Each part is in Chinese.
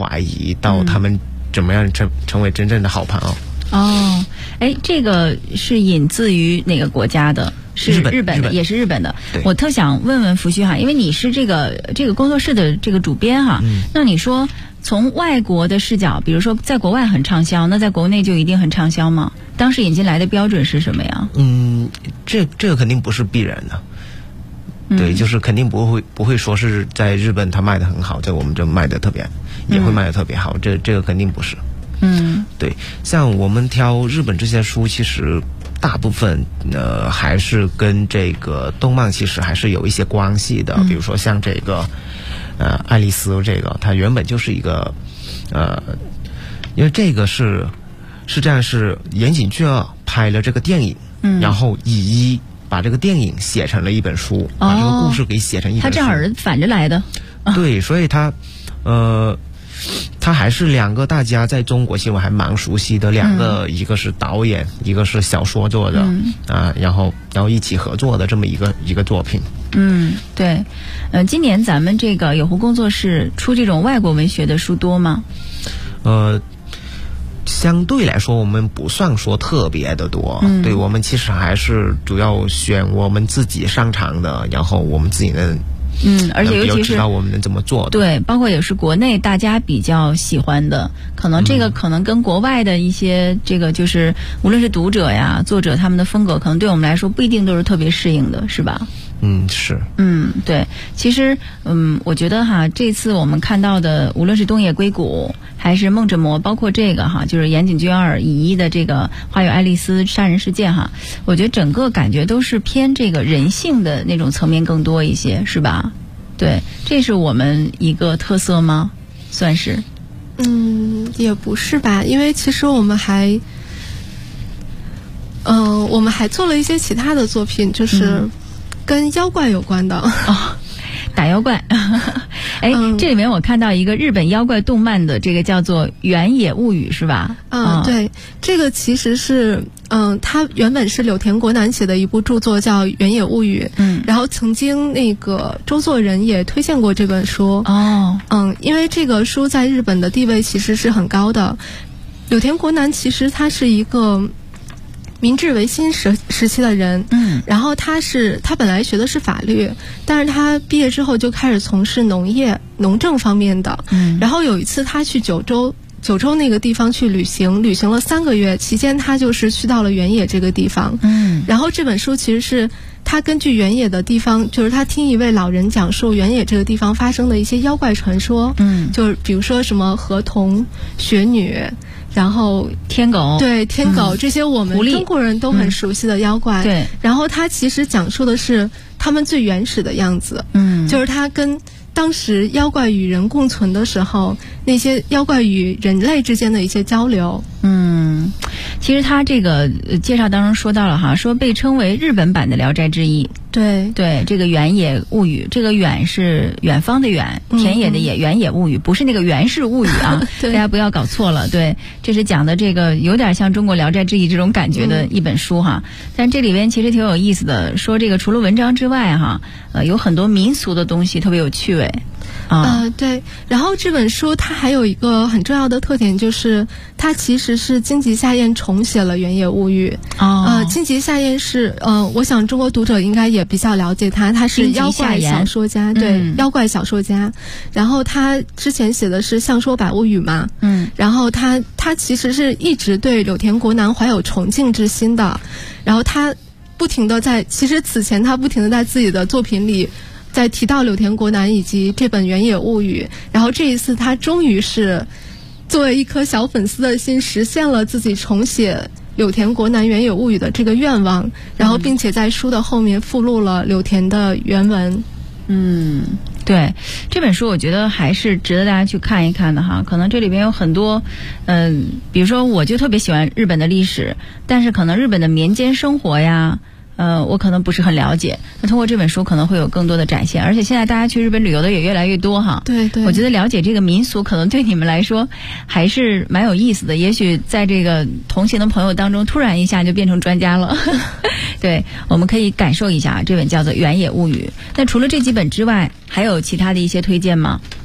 怀疑，到他们怎么样成为真正的好朋友。 哦，哎，这个是引自于哪个国家的？是日本的，也是日本的。我特想问问福煦哈，因为你是这个工作室的这个主编哈，那你说从外国的视角，比如说在国外很畅销，那在国内就一定很畅销吗？当时引进来的标准是什么呀？ 这个肯定不是必然的。对，就是肯定不会说是在日本它卖得很好，在我们这卖得特别也会卖得特别好，这个肯定不是。对，像我们挑日本这些书，其实大部分还是跟这个动漫其实还是有一些关系的。比如说像这个爱丽丝，这个它原本就是一个因为这个是这样，是岩井俊二拍了这个电影，然后以一把这个电影写成了一本书，把这个故事给写成一本书。 他正好是反着来的。 对，所以他还是两个大家在中国其实我还蛮熟悉的两个，一个是导演，一个是小说作者，然后一起合作的这么一个作品。 对，今年咱们这个有湖工作室出这种外国文学的书多吗？ 相对来说我们不算说特别的多，对，我们其实还是主要选我们自己擅长的，然后我们自己能而且尤其是知道我们能怎么做的。 对，包括也是国内大家比较喜欢的，可能这个可能跟国外的一些这个就是无论是读者呀、作者他们的风格，可能对我们来说不一定都是特别适应的，是吧？ 是。 对，其实我觉得哈，这次我们看到的，无论是东野圭吾还是梦枕魔，包括这个哈，就是岩井俊二以一的这个《花与爱丽丝杀人事件》哈，我觉得整个感觉都是偏这个人性的那种层面更多一些，是吧？对，这是我们一个特色吗？算是？ 也不是吧，因为其实我们还做了一些其他的作品，就是跟妖怪有关的。 打妖怪。这里面我看到一个日本妖怪动漫的，这个叫做《原野物语》，是吧？ 对，这个其实是它原本是柳田国男写的一部著作叫《原野物语》，然后曾经那个周作人也推荐过这本书。因为这个书在日本的地位其实是很高的。柳田国男其实他是一个明治维新时期的人，然后他本来学的是法律，但是他毕业之后就开始从事农政方面的，然后有一次他去九州那个地方去旅行了3个月，期间他就是去到了原野这个地方，然后这本书其实是他根据原野的地方，就是他听一位老人讲述原野这个地方发生的一些妖怪传说，就是比如说什么河童、雪女，然后天狗， 对，天狗，这些我们中国人都很熟悉的妖怪， 对。 然后他其实讲述的是他们最原始的样子，就是他跟当时妖怪与人共存的时候，那些妖怪与人类之间的一些交流。 其实他这个介绍当中说到了哈，说被称为日本版的《聊斋志异》。对，这个原野物语，这个远是远方的远，田野的野，原野物语不是那个源氏物语啊，大家不要搞错了。对，这是讲的这个有点像中国《聊斋志异》这种感觉的一本书哈。但这里边其实挺有意思的，说这个除了文章之外哈，有很多民俗的东西特别有趣味。 对，然后这本书它还有一个很重要的特点，就是它其实是荆棘夏彦重写了《原野物语》。荆棘夏彦是我想中国读者应该也比较了解他是妖怪小说家，对，妖怪小说家。然后他之前写的是《相说百物语》嘛，然后他其实是一直对柳田国男怀有崇敬之心的。然后他不停的其实此前他不停的在自己的作品里在提到柳田国男以及这本《原野物语》，然后这一次他终于是作为一颗小粉丝的心实现了自己重写柳田国男《原野物语》的这个愿望，然后并且在书的后面附录了柳田的原文。 对，这本书我觉得还是值得大家去看一看的哈。可能这里边有很多比如说我就特别喜欢日本的历史，但是可能日本的民间生活呀我可能不是很了解，那通过这本书可能会有更多的展现。而且现在大家去日本旅游的也越来越多哈。 对， 我觉得了解这个民俗可能对你们来说还是蛮有意思的，也许在这个同行的朋友当中突然一下就变成专家了。对，我们可以感受一下这本叫做《原野物语》。那除了这几本之外，还有其他的一些推荐吗？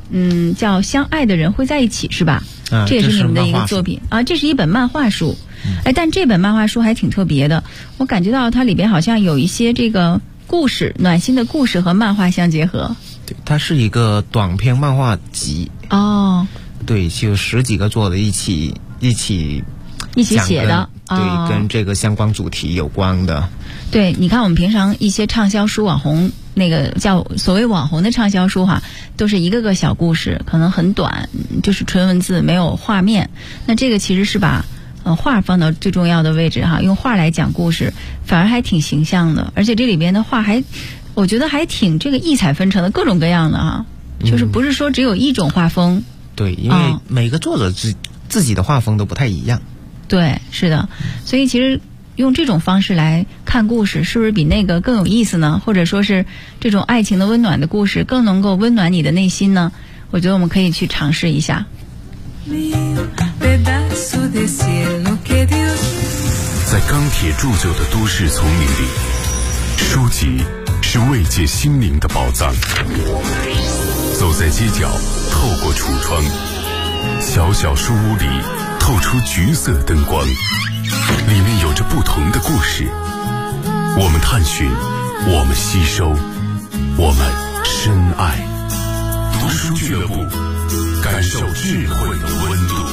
叫《相爱的人会在一起》，是吧？这也是你们的一个作品啊，这是一本漫画书。但这本漫画书还挺特别的，我感觉到它里边好像有一些这个故事，暖心的故事和漫画相结合。 对，它是一个短篇漫画集。对，就10几个作者一起写的， 对，跟这个相关主题有关的。 对，你看我们平常一些畅销书网红，那个叫所谓网红的畅销书都是一个个小故事，可能很短，就是纯文字没有画面。那这个其实是把画放到最重要的位置用画来讲故事，反而还挺形象的。而且这里边的画我觉得还挺这个异彩纷呈的，各种各样的就是不是说只有一种画风。 对，因为每个作者自己的画风都不太一样。 对，是的，所以其实用这种方式来看故事，是不是比那个更有意思呢？或者说是这种爱情的温暖的故事更能够温暖你的内心呢？我觉得我们可以去尝试一下。 在钢铁铸就的都市丛林里，书籍是慰藉心灵的宝藏。走在街角，透过橱窗，小小书屋里透出橘色灯光，里面有着不同的故事。我们探寻，我们吸收，我们深爱。读书俱乐部，感受智慧的温度。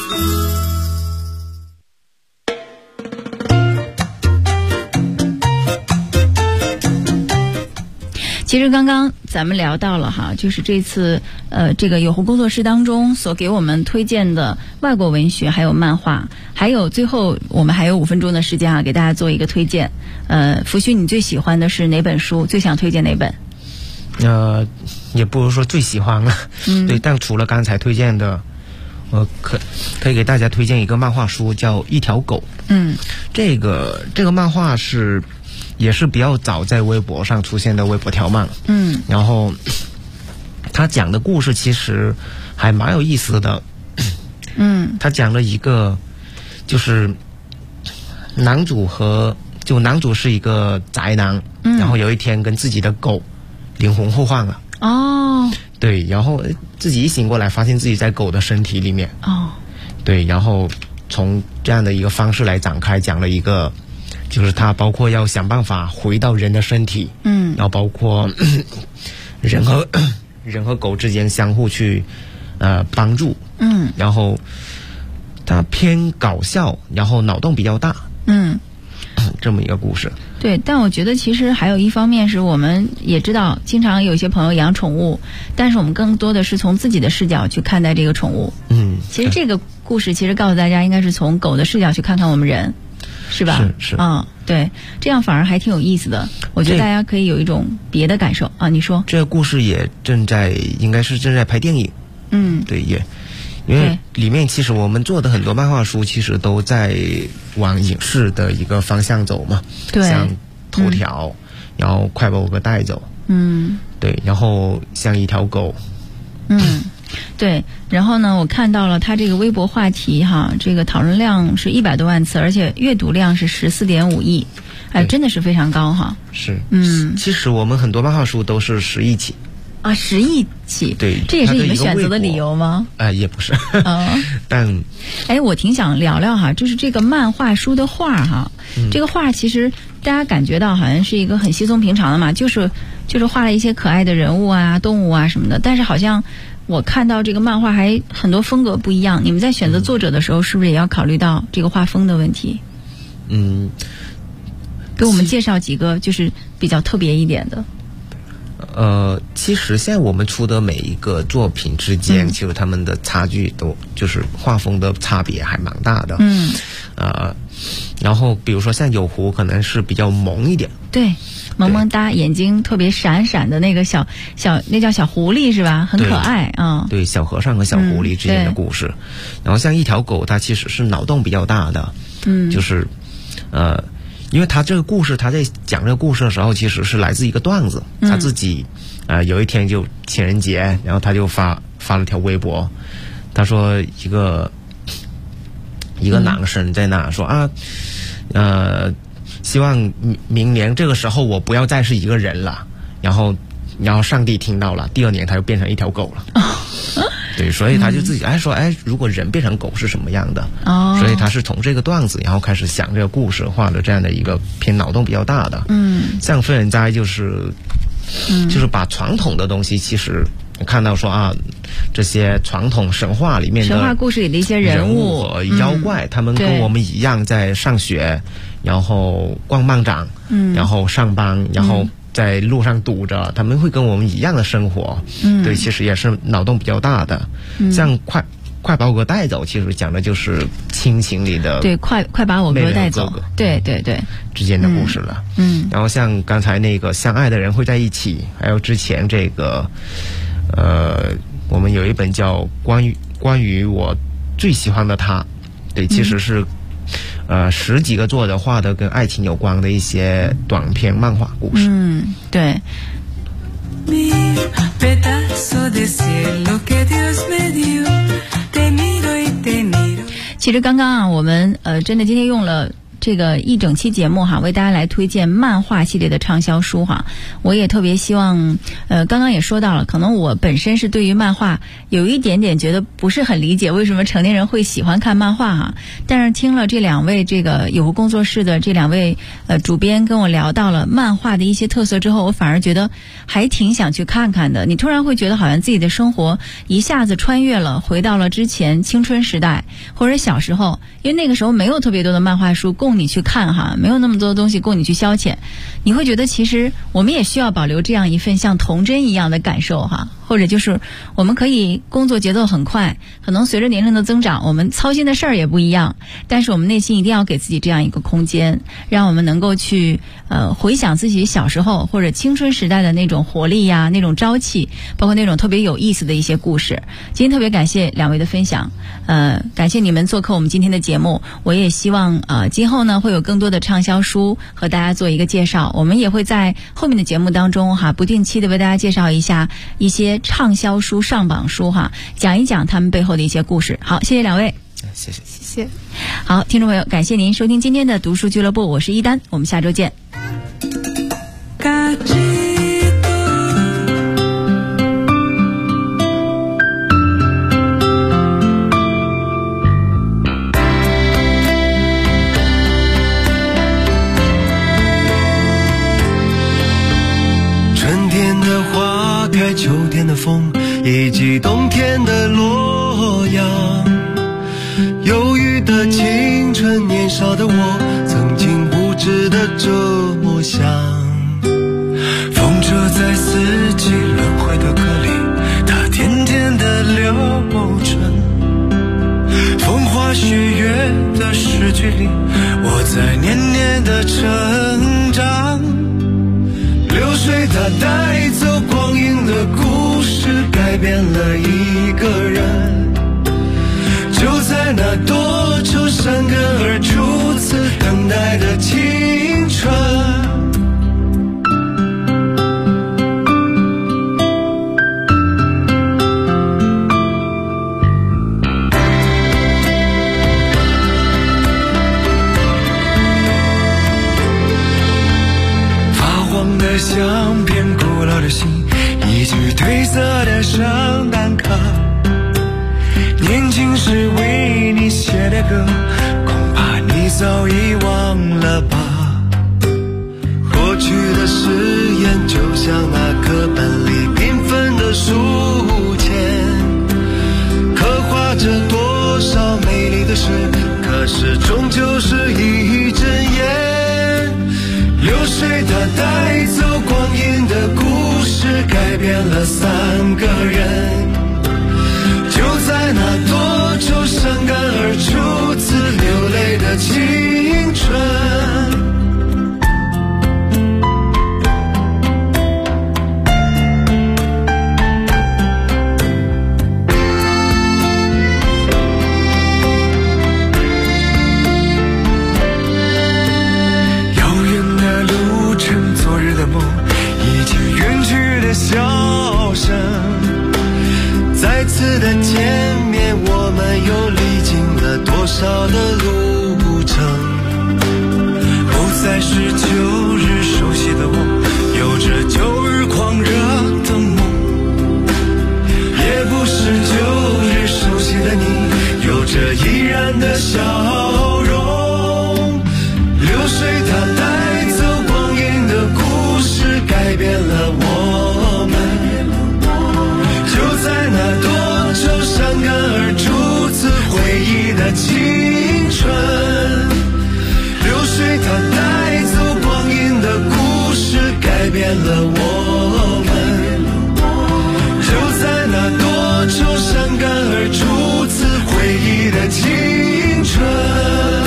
其实刚刚咱们聊到了就是这次这个有湖工作室当中所给我们推荐的外国文学，还有漫画，还有最后我们还有5分钟的时间给大家做一个推荐。福勋，你最喜欢的是哪本书？最想推荐哪本？ 也不如说最喜欢了。对，但除了刚才推荐的，我可以给大家推荐一个漫画书，叫《一条狗》。这个漫画也是比较早在微博上出现的微博条漫。然后他讲的故事其实还蛮有意思的。他讲了一个就是男主是一个宅男，然后有一天跟自己的狗灵魂互换了。对，然后自己一醒过来发现自己在狗的身体里面。对，然后从这样的一个方式来展开讲了一个，就是他包括要想办法回到人的身体，然后包括人和狗之间相互去帮助，然后他偏搞笑，然后脑洞比较大，这么一个故事。 对，但我觉得其实还有一方面是我们也知道，经常有些朋友养宠物，但是我们更多的是从自己的视角去看待这个宠物。其实这个故事其实告诉大家，应该是从狗的视角去看看我们人，是吧？ 是。 对，这样反而还挺有意思的。我觉得大家可以有一种别的感受你说。 这个故事也应该是正在拍电影。对，因为里面其实我们做的很多漫画书其实都在往影视的一个方向走嘛。 对， 像头条，然后快把我给带走。对，然后像一条狗。 对，然后呢，我看到了他这个微博话题这个讨论量是100多万次，而且阅读量是14.5亿，真的是非常高是。其实我们很多漫画书都是10亿起。 10亿起。 对， 这也是你们选择的理由吗？ 也不是。但我挺想聊聊就是这个漫画书的画这个画其实大家感觉到好像是一个很稀松平常的嘛，就是画了一些可爱的人物动物什么的，但是好像我看到这个漫画还很多风格不一样。你们在选择作者的时候，是不是也要考虑到这个画风的问题？给我们介绍几个就是比较特别一点的。 其实现在我们出的每一个作品之间，其实他们的差距都就是画风的差别还蛮大的。然后比如说像有湖可能是比较萌一点。对， 萌萌哒，眼睛特别闪闪的那个小那叫小狐狸是吧？很可爱对，小和尚和小狐狸之间的故事。然后像一条狗，它其实是脑洞比较大的。就是因为他这个故事，他在讲这个故事的时候，其实是来自一个段子。他自己有一天就情人节，然后他就发了条微博，他说一个男生在那说希望明年这个时候我不要再是一个人了。然后上帝听到了，第2年他就变成一条狗了。 对，所以他就自己说如果人变成狗是什么样的所以他是从这个段子然后开始想这个故事，画的这样的一个偏脑洞比较大的。像废人哉就是把传统的东西，其实看到说这些传统神话里面的神话故事里的一些人物和妖怪，他们跟我们一样在上学，然后逛漫展，然后上班，然后在路上堵着，他们会跟我们一样的生活。对，其实也是脑洞比较大的。像快把我哥带走，其实讲的就是亲情里的对，快把我哥带走，对对对之间的故事了。然后像刚才那个相爱的人会在一起，还有之前这个我们有一本叫关于我最喜欢的他，对，其实是10几个作者画的跟爱情有关的一些短篇漫画故事。 对。其实刚刚我们真的今天用了这个一整期节目为大家来推荐漫画系列的畅销书我也特别希望刚刚也说到了，可能我本身是对于漫画有一点点觉得不是很理解为什么成年人会喜欢看漫画但是听了这两位这个有工作室的这两位主编跟我聊到了漫画的一些特色之后，我反而觉得还挺想去看看的。你突然会觉得好像自己的生活一下子穿越了，回到了之前青春时代或者小时候，因为那个时候没有特别多的漫画书供你去看没有那么多的东西供你去消遣，你会觉得其实我们也需要保留这样一份像童真一样的感受或者就是我们可以工作节奏很快，可能随着年龄的增长我们操心的事儿也不一样，但是我们内心一定要给自己这样一个空间，让我们能够去回想自己小时候或者青春时代的那种活力那种朝气，包括那种特别有意思的一些故事。今天特别感谢两位的分享，感谢你们做客我们今天的节目。我也希望今后呢会有更多的畅销书和大家做一个介绍，我们也会在后面的节目当中不定期的为大家介绍一下一些畅销书上榜书讲一讲他们背后的一些故事。好，谢谢两位。 谢谢。 谢谢。 好，听众朋友，感谢您收听今天的读书俱乐部，我是一丹，我们下周见。 春天的花开，秋天的风，以及冬天的洛阳。忧郁的青春，年少的我，曾经不知的这么想。风车在四季轮回的歌里，它甜甜的流转。风花雪月的诗句里，我在年年的成长。流水它带走光阴的故事，改变了一个人。就在那多愁善感而初次等待的青春。相片，古老的信，一句褪色的圣诞卡，年轻时为你写的歌，恐怕你早已忘了吧。过去的誓言就像那课本里缤纷的书签，刻画着多少美丽的事，可是终究是一阵烟。流水它带走光阴的故事，改变了三个人。就在那多愁善感而初次流泪的青春。笑声着依然的笑容。流水它带走光阴的故事，改变了我们。就在那多愁善感而初次回忆的青春，流水它带走光阴的故事，改变了我们。就在那多愁善感而初次回忆的青春。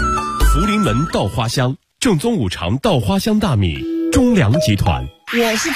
稻花香正宗五常稻花香大米，中粮集团。 我是